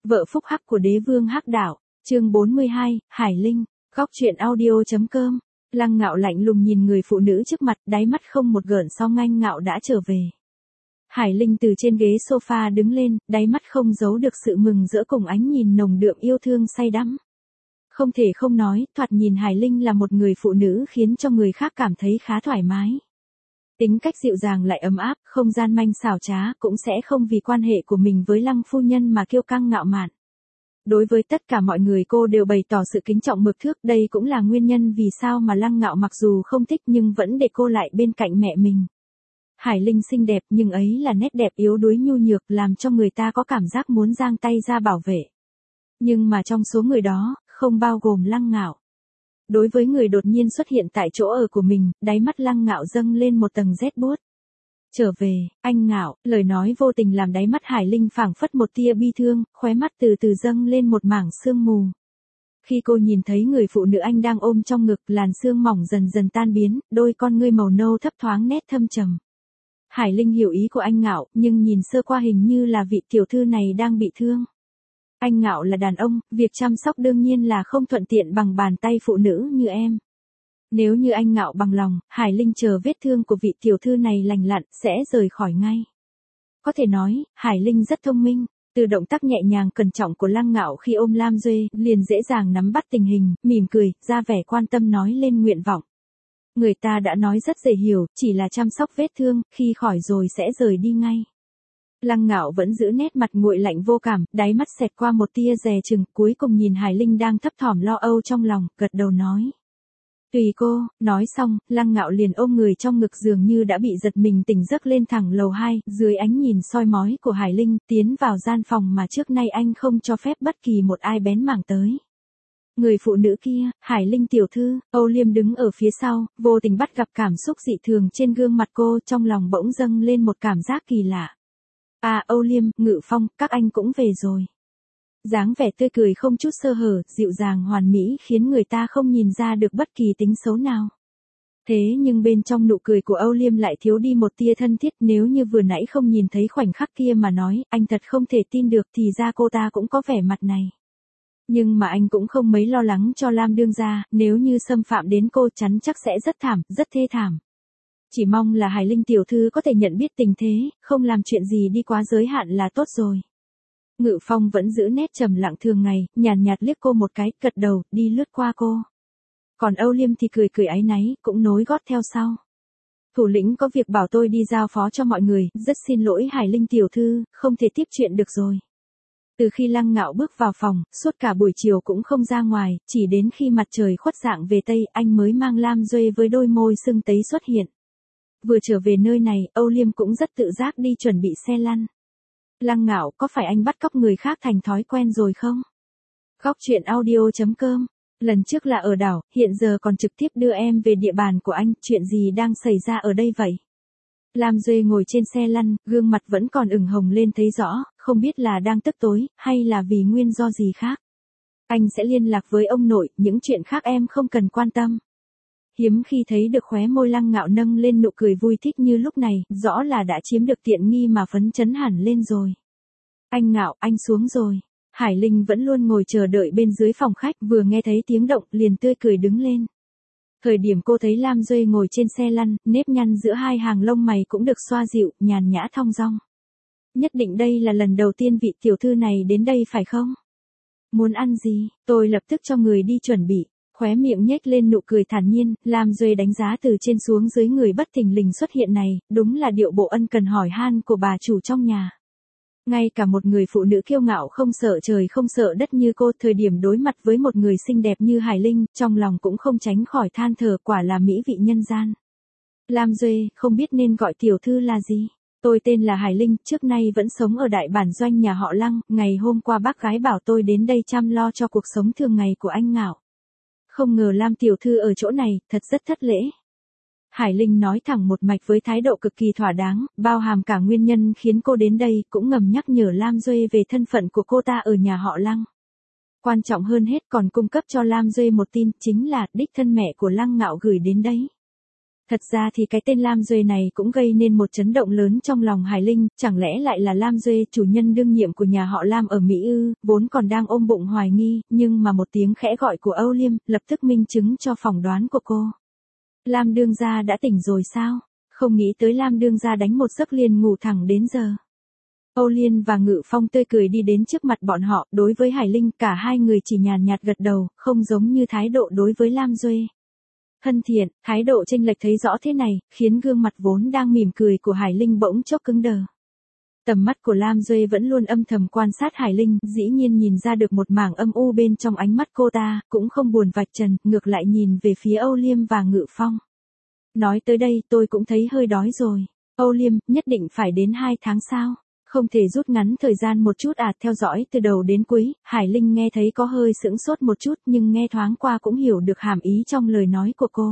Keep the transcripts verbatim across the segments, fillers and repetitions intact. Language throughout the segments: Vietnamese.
Vợ phúc hắc của đế vương hắc đạo, chương bốn mươi hai, Hải Linh, góc truyện audio.com. Lăng Ngạo lạnh lùng nhìn người phụ nữ trước mặt, đáy mắt không một gợn sóng nhanh Ngạo đã trở về. Hải Linh từ trên ghế sofa đứng lên, đáy mắt không giấu được sự mừng rỡ cùng ánh nhìn nồng đượm yêu thương say đắm. Không thể không nói, thoạt nhìn Hải Linh là một người phụ nữ khiến cho người khác cảm thấy khá thoải mái. Tính cách dịu dàng lại ấm áp, không gian manh xảo trá, cũng sẽ không vì quan hệ của mình với Lăng phu nhân mà kiêu căng ngạo mạn. Đối với tất cả mọi người cô đều bày tỏ sự kính trọng mực thước, đây cũng là nguyên nhân vì sao mà Lăng Ngạo mặc dù không thích nhưng vẫn để cô lại bên cạnh mẹ mình. Hải Linh xinh đẹp nhưng ấy là nét đẹp yếu đuối nhu nhược làm cho người ta có cảm giác muốn giang tay ra bảo vệ. Nhưng mà trong số người đó, không bao gồm Lăng Ngạo. Đối với người đột nhiên xuất hiện tại chỗ ở của mình, đáy mắt Lăng Ngạo dâng lên một tầng rét buốt. Trở về, anh Ngạo, lời nói vô tình làm đáy mắt Hải Linh phảng phất một tia bi thương, khóe mắt từ từ dâng lên một mảng sương mù. Khi cô nhìn thấy người phụ nữ anh đang ôm trong ngực, làn sương mỏng dần dần tan biến, đôi con ngươi màu nâu thấp thoáng nét thâm trầm. Hải Linh hiểu ý của anh Ngạo, nhưng nhìn sơ qua hình như là vị tiểu thư này đang bị thương. Anh Ngạo là đàn ông, việc chăm sóc đương nhiên là không thuận tiện bằng bàn tay phụ nữ như em. Nếu như anh Ngạo bằng lòng, Hải Linh chờ vết thương của vị tiểu thư này lành lặn, sẽ rời khỏi ngay. Có thể nói, Hải Linh rất thông minh, từ động tác nhẹ nhàng cẩn trọng của Lăng Ngạo khi ôm Lam Duê, liền dễ dàng nắm bắt tình hình, mỉm cười, ra vẻ quan tâm nói lên nguyện vọng. Người ta đã nói rất dễ hiểu, chỉ là chăm sóc vết thương, khi khỏi rồi sẽ rời đi ngay. Lăng Ngạo vẫn giữ nét mặt nguội lạnh vô cảm, đáy mắt xẹt qua một tia dè chừng, cuối cùng nhìn Hải Linh đang thấp thỏm lo âu trong lòng, gật đầu nói. Tùy cô, nói xong, Lăng Ngạo liền ôm người trong ngực dường như đã bị giật mình tỉnh giấc lên thẳng lầu hai, dưới ánh nhìn soi mói của Hải Linh, tiến vào gian phòng mà trước nay anh không cho phép bất kỳ một ai bén mảng tới. Người phụ nữ kia, Hải Linh tiểu thư, Âu Liêm đứng ở phía sau, vô tình bắt gặp cảm xúc dị thường trên gương mặt cô, trong lòng bỗng dâng lên một cảm giác kỳ lạ. À Âu Liêm, Ngự Phong, các anh cũng về rồi. Dáng vẻ tươi cười không chút sơ hở, dịu dàng hoàn mỹ khiến người ta không nhìn ra được bất kỳ tính xấu nào. Thế nhưng bên trong nụ cười của Âu Liêm lại thiếu đi một tia thân thiết, nếu như vừa nãy không nhìn thấy khoảnh khắc kia mà nói, anh thật không thể tin được thì ra cô ta cũng có vẻ mặt này. Nhưng mà anh cũng không mấy lo lắng cho Lam đương gia, nếu như xâm phạm đến cô chắn chắc sẽ rất thảm, rất thê thảm. Chỉ mong là Hải Linh tiểu thư có thể nhận biết tình thế, không làm chuyện gì đi quá giới hạn là tốt rồi. Ngự Phong vẫn giữ nét trầm lặng thường ngày, nhàn nhạt liếc cô một cái, gật đầu, đi lướt qua cô. Còn Âu Liêm thì cười cười áy náy, cũng nối gót theo sau. Thủ lĩnh có việc bảo tôi đi giao phó cho mọi người, rất xin lỗi Hải Linh tiểu thư, không thể tiếp chuyện được rồi. Từ khi Lăng Ngạo bước vào phòng, suốt cả buổi chiều cũng không ra ngoài, chỉ đến khi mặt trời khuất dạng về Tây, anh mới mang Lam Duê với đôi môi sưng tấy xuất hiện. Vừa trở về nơi này, Âu Liêm cũng rất tự giác đi chuẩn bị xe lăn. Lăng Ngạo, có phải anh bắt cóc người khác thành thói quen rồi không? Góc truyện audio.com. Lần trước là ở đảo, hiện giờ còn trực tiếp đưa em về địa bàn của anh, chuyện gì đang xảy ra ở đây vậy? Lam Duê ngồi trên xe lăn, gương mặt vẫn còn ửng hồng lên thấy rõ, không biết là đang tức tối, hay là vì nguyên do gì khác. Anh sẽ liên lạc với ông nội, những chuyện khác em không cần quan tâm. Hiếm khi thấy được khóe môi Lăng Ngạo nâng lên nụ cười vui thích như lúc này, rõ là đã chiếm được tiện nghi mà phấn chấn hẳn lên rồi. Anh Ngạo, anh xuống rồi. Hải Linh vẫn luôn ngồi chờ đợi bên dưới phòng khách, vừa nghe thấy tiếng động, liền tươi cười đứng lên. Thời điểm cô thấy Lam Duê ngồi trên xe lăn, nếp nhăn giữa hai hàng lông mày cũng được xoa dịu, nhàn nhã thong dong. Nhất định đây là lần đầu tiên vị tiểu thư này đến đây phải không? Muốn ăn gì, tôi lập tức cho người đi chuẩn bị. Khóe miệng nhếch lên nụ cười thản nhiên, Lam Duê đánh giá từ trên xuống dưới người bất thình lình xuất hiện này, đúng là điệu bộ ân cần hỏi han của bà chủ trong nhà. Ngay cả một người phụ nữ kiêu ngạo không sợ trời không sợ đất như cô, thời điểm đối mặt với một người xinh đẹp như Hải Linh, trong lòng cũng không tránh khỏi than thở, quả là mỹ vị nhân gian. Lam Duê, không biết nên gọi tiểu thư là gì? Tôi tên là Hải Linh, trước nay vẫn sống ở đại bản doanh nhà họ Lăng, ngày hôm qua bác gái bảo tôi đến đây chăm lo cho cuộc sống thường ngày của anh Ngạo. Không ngờ Lam tiểu thư ở chỗ này, thật rất thất lễ. Hải Linh nói thẳng một mạch với thái độ cực kỳ thỏa đáng, bao hàm cả nguyên nhân khiến cô đến đây, cũng ngầm nhắc nhở Lam Duê về thân phận của cô ta ở nhà họ Lăng. Quan trọng hơn hết còn cung cấp cho Lam Duê một tin, chính là đích thân mẹ của Lăng Ngạo gửi đến đấy. Thật ra thì cái tên Lam Duê này cũng gây nên một chấn động lớn trong lòng Hải Linh, chẳng lẽ lại là Lam Duê, chủ nhân đương nhiệm của nhà họ Lam ở Mỹ ư, vốn còn đang ôm bụng hoài nghi, nhưng mà một tiếng khẽ gọi của Âu Liêm, lập tức minh chứng cho phỏng đoán của cô. Lam đương gia đã tỉnh rồi sao? Không nghĩ tới Lam đương gia đánh một giấc liền ngủ thẳng đến giờ. Âu Liên và Ngự Phong tươi cười đi đến trước mặt bọn họ, đối với Hải Linh cả hai người chỉ nhàn nhạt gật đầu, không giống như thái độ đối với Lam Duê. Thân thiện, thái độ chênh lệch thấy rõ thế này, khiến gương mặt vốn đang mỉm cười của Hải Linh bỗng chốc cứng đờ. Tầm mắt của Lam Duê vẫn luôn âm thầm quan sát Hải Linh, dĩ nhiên nhìn ra được một mảng âm u bên trong ánh mắt cô ta, cũng không buồn vạch trần, ngược lại nhìn về phía Âu Liêm và Ngự Phong. Nói tới đây tôi cũng thấy hơi đói rồi. Âu Liêm, nhất định phải đến hai tháng sao? Không thể rút ngắn thời gian một chút à? Theo dõi từ đầu đến cuối, Hải Linh nghe thấy có hơi sững sốt một chút nhưng nghe thoáng qua cũng hiểu được hàm ý trong lời nói của cô.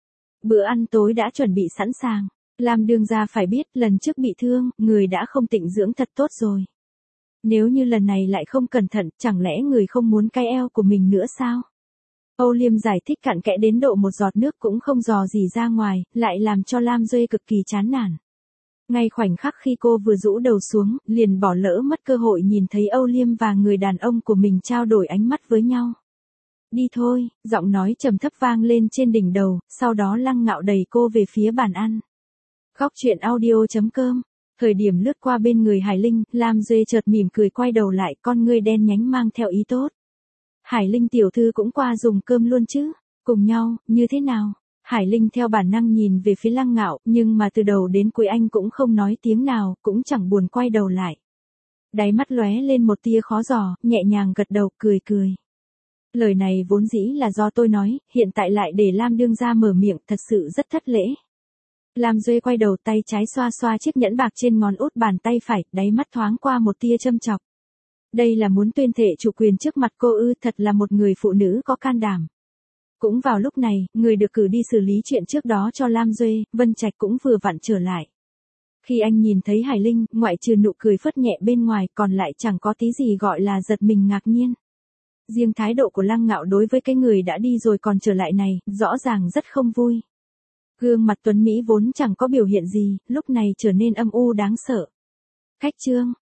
Bữa ăn tối đã chuẩn bị sẵn sàng. Lam đương gia phải biết lần trước bị thương, người đã không tịnh dưỡng thật tốt rồi. Nếu như lần này lại không cẩn thận, chẳng lẽ người không muốn cái eo của mình nữa sao? Âu Liêm giải thích cặn kẽ đến độ một giọt nước cũng không dò gì ra ngoài, lại làm cho Lam Duê cực kỳ chán nản. Ngay khoảnh khắc khi cô vừa rũ đầu xuống, liền bỏ lỡ mất cơ hội nhìn thấy Âu Liêm và người đàn ông của mình trao đổi ánh mắt với nhau. Đi thôi, giọng nói trầm thấp vang lên trên đỉnh đầu, sau đó Lăng Ngạo đẩy cô về phía bàn ăn. Góc truyện audio chấm com. Thời điểm lướt qua bên người Hải Linh, Lam Duê chợt mỉm cười quay đầu lại, con ngươi đen nhánh mang theo ý tốt. Hải Linh tiểu thư cũng qua dùng cơm luôn chứ, cùng nhau, như thế nào? Hải Linh theo bản năng nhìn về phía Lăng Ngạo, nhưng mà từ đầu đến cuối anh cũng không nói tiếng nào, cũng chẳng buồn quay đầu lại. Đáy mắt lóe lên một tia khó dò, nhẹ nhàng gật đầu, cười cười. Lời này vốn dĩ là do tôi nói, hiện tại lại để Lam đương gia mở miệng, thật sự rất thất lễ. Lam Duê quay đầu, tay trái xoa xoa chiếc nhẫn bạc trên ngón út bàn tay phải, đáy mắt thoáng qua một tia châm chọc. Đây là muốn tuyên thệ chủ quyền trước mặt cô ư? Thật là một người phụ nữ có can đảm. Cũng vào lúc này, người được cử đi xử lý chuyện trước đó cho Lam Duê, Vân Trạch cũng vừa vặn trở lại. Khi anh nhìn thấy Hải Linh, ngoại trừ nụ cười phớt nhẹ bên ngoài, còn lại chẳng có tí gì gọi là giật mình ngạc nhiên. Riêng thái độ của Lăng Ngạo đối với cái người đã đi rồi còn trở lại này, rõ ràng rất không vui. Gương mặt tuấn Mỹ vốn chẳng có biểu hiện gì, lúc này trở nên âm u đáng sợ. Cách chương